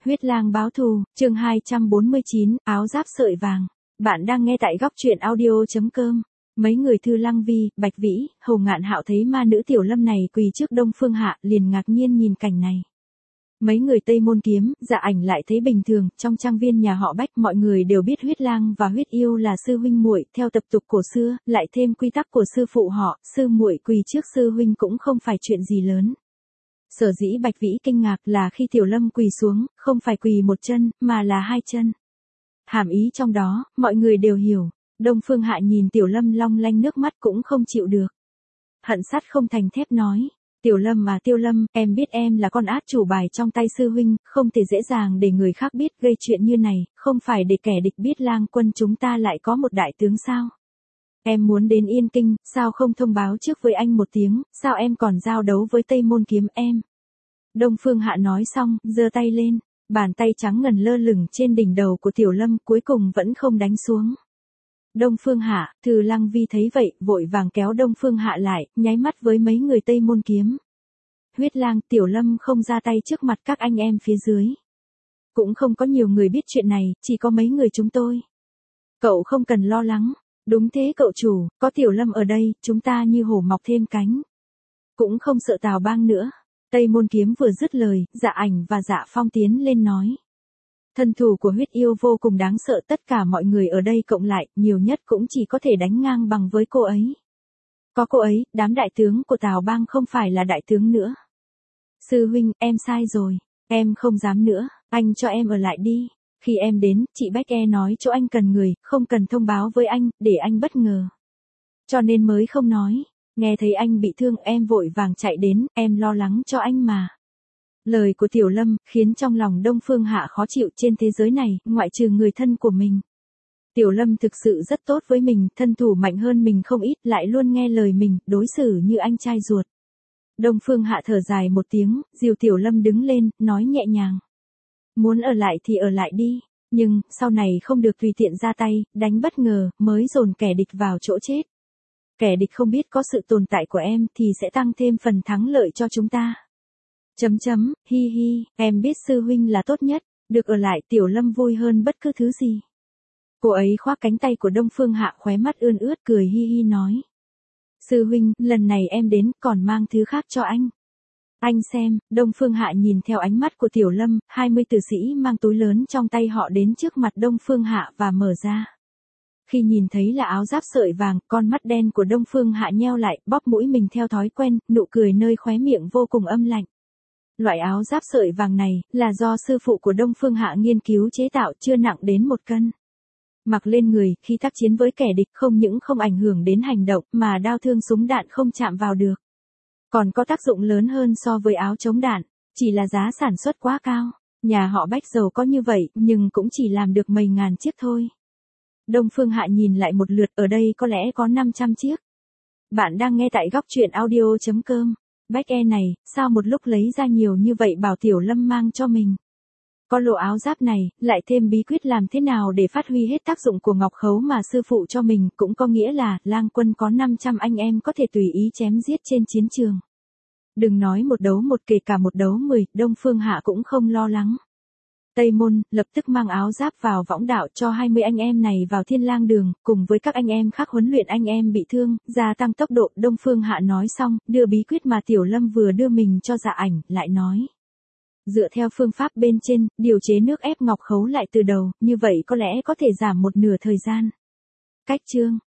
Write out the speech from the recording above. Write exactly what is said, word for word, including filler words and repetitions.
Huyết lang báo thù, chương hai trăm bốn mươi chín, áo giáp sợi vàng. Bạn đang nghe tại góc truyện audio.com. Mấy người Thư Lăng Vi, Bạch Vĩ, Hầu Ngạn Hạo thấy ma nữ Tiểu Lâm này quỳ trước Đông Phương Hạ, liền ngạc nhiên nhìn cảnh này. Mấy người Tây Môn Kiếm, Dạ Ảnh lại thấy bình thường, trong trang viên nhà họ Bách mọi người đều biết Huyết Lang và Huyết Yêu là sư huynh muội, theo tập tục cổ xưa, lại thêm quy tắc của sư phụ họ, sư muội quỳ trước sư huynh cũng không phải chuyện gì lớn. Sở dĩ Bạch Vĩ kinh ngạc là khi Tiểu Lâm quỳ xuống, không phải quỳ một chân, mà là hai chân. Hàm ý trong đó, mọi người đều hiểu. Đông Phương Hạ nhìn Tiểu Lâm long lanh nước mắt cũng không chịu được. Hận sắt không thành thép nói, Tiểu Lâm mà Tiêu Lâm, em biết em là con át chủ bài trong tay sư huynh, không thể dễ dàng để người khác biết gây chuyện như này, không phải để kẻ địch biết Lang quân chúng ta lại có một đại tướng sao. Em muốn đến Yên Kinh, sao không thông báo trước với anh một tiếng, sao em còn giao đấu với Tây Môn Kiếm em. Đông Phương Hạ nói xong, giơ tay lên, bàn tay trắng ngần lơ lửng trên đỉnh đầu của Tiểu Lâm cuối cùng vẫn không đánh xuống. Đông Phương Hạ, Thư Lăng Vi thấy vậy, vội vàng kéo Đông Phương Hạ lại, nháy mắt với mấy người Tây Môn Kiếm. Huyết Lang, Tiểu Lâm không ra tay trước mặt các anh em phía dưới. Cũng không có nhiều người biết chuyện này, chỉ có mấy người chúng tôi. Cậu không cần lo lắng. Đúng thế cậu chủ, có Tiểu Lâm ở đây, chúng ta như hổ mọc thêm cánh. Cũng không sợ Tào Bang nữa. Tây Môn Kiếm vừa dứt lời, Dạ Ảnh và Dạ Phong tiến lên nói. Thân thủ của Huyết Yêu vô cùng đáng sợ, tất cả mọi người ở đây cộng lại, nhiều nhất cũng chỉ có thể đánh ngang bằng với cô ấy. Có cô ấy, đám đại tướng của Tào Bang không phải là đại tướng nữa. Sư huynh, em sai rồi, em không dám nữa, anh cho em ở lại đi. Khi em đến, chị Bách E nói chỗ anh cần người, không cần thông báo với anh, để anh bất ngờ. Cho nên mới không nói, nghe thấy anh bị thương em vội vàng chạy đến, em lo lắng cho anh mà. Lời của Tiểu Lâm khiến trong lòng Đông Phương Hạ khó chịu, trên thế giới này, ngoại trừ người thân của mình. Tiểu Lâm thực sự rất tốt với mình, thân thủ mạnh hơn mình không ít, lại luôn nghe lời mình, đối xử như anh trai ruột. Đông Phương Hạ thở dài một tiếng, dìu Tiểu Lâm đứng lên, nói nhẹ nhàng. Muốn ở lại thì ở lại đi, nhưng, sau này không được tùy tiện ra tay, đánh bất ngờ, mới dồn kẻ địch vào chỗ chết. Kẻ địch không biết có sự tồn tại của em thì sẽ tăng thêm phần thắng lợi cho chúng ta. Chấm chấm, hi hi, em biết sư huynh là tốt nhất, được ở lại Tiểu Lâm vui hơn bất cứ thứ gì. Cô ấy khoác cánh tay của Đông Phương Hạ, khóe mắt ươn ướt cười hi hi nói. Sư huynh, lần này em đến còn mang thứ khác cho anh. Anh xem, Đông Phương Hạ nhìn theo ánh mắt của Tiểu Lâm, hai mươi tử sĩ mang túi lớn trong tay họ đến trước mặt Đông Phương Hạ và mở ra. Khi nhìn thấy là áo giáp sợi vàng, con mắt đen của Đông Phương Hạ nheo lại, bóp mũi mình theo thói quen, nụ cười nơi khóe miệng vô cùng âm lạnh. Loại áo giáp sợi vàng này, là do sư phụ của Đông Phương Hạ nghiên cứu chế tạo, chưa nặng đến một cân. Mặc lên người, khi tác chiến với kẻ địch không những không ảnh hưởng đến hành động, mà đao thương súng đạn không chạm vào được. Còn có tác dụng lớn hơn so với áo chống đạn, chỉ là giá sản xuất quá cao. Nhà họ Bách giàu có như vậy, nhưng cũng chỉ làm được mấy ngàn chiếc thôi. Đông Phương Hạ nhìn lại một lượt, ở đây có lẽ có năm trăm chiếc. Bạn đang nghe tại góc truyện audio.com. Bách E này, sao một lúc lấy ra nhiều như vậy bảo Tiểu Lâm mang cho mình. Có lộ áo giáp này, lại thêm bí quyết làm thế nào để phát huy hết tác dụng của ngọc khấu mà sư phụ cho mình, cũng có nghĩa là, Lang quân có năm trăm anh em có thể tùy ý chém giết trên chiến trường. Đừng nói một đấu một, kể cả một đấu mười, Đông Phương Hạ cũng không lo lắng. Tây Môn, lập tức mang áo giáp vào võng đạo cho hai mươi anh em này vào Thiên Lang đường, cùng với các anh em khác huấn luyện anh em bị thương, gia tăng tốc độ. Đông Phương Hạ nói xong, đưa bí quyết mà Tiểu Lâm vừa đưa mình cho Dạ Ảnh, lại nói. Dựa theo phương pháp bên trên, điều chế nước ép ngọc khấu lại từ đầu, như vậy có lẽ có thể giảm một nửa thời gian. Cách chương,